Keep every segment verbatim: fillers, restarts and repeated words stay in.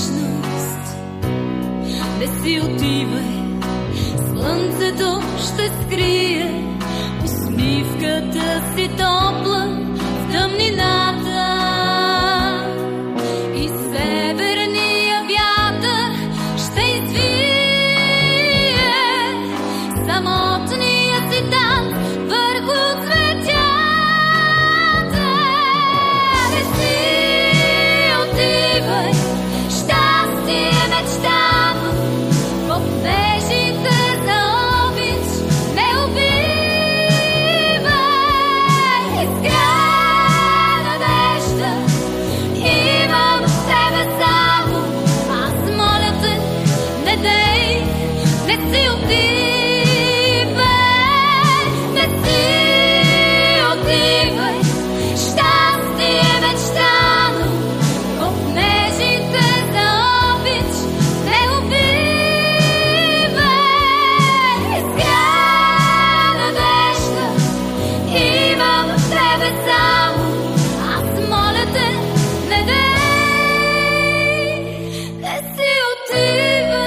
вечност. Не си отивай, слънцето ще скрие усмивката си топла в тъмнината. И северния вятър ще извие самотния си танц върху цветята. Не си отивай, щастие мечтано, под нежите за обич не убивай. Искра надежда имам в тебе само, аз моля те, не дей, не си отивай, не си отивай, щастие мечтано, под нежите за обич не убивай. Искра надежда имам в тебе само, аз моля те, не дей, не си отивай.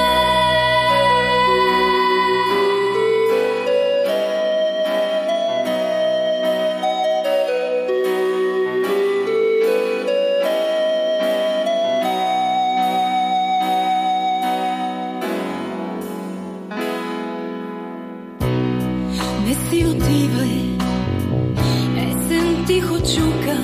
Не си отивай, есен тихо чука,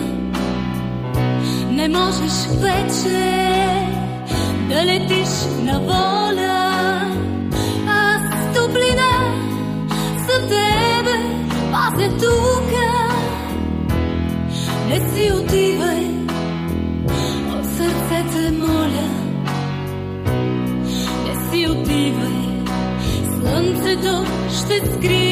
не можеш вече да летиш на воля. Аз с топлина за тебе пазя тука. Не си отивай, от сърце те моля. Не си отивай, слънцето ще скрие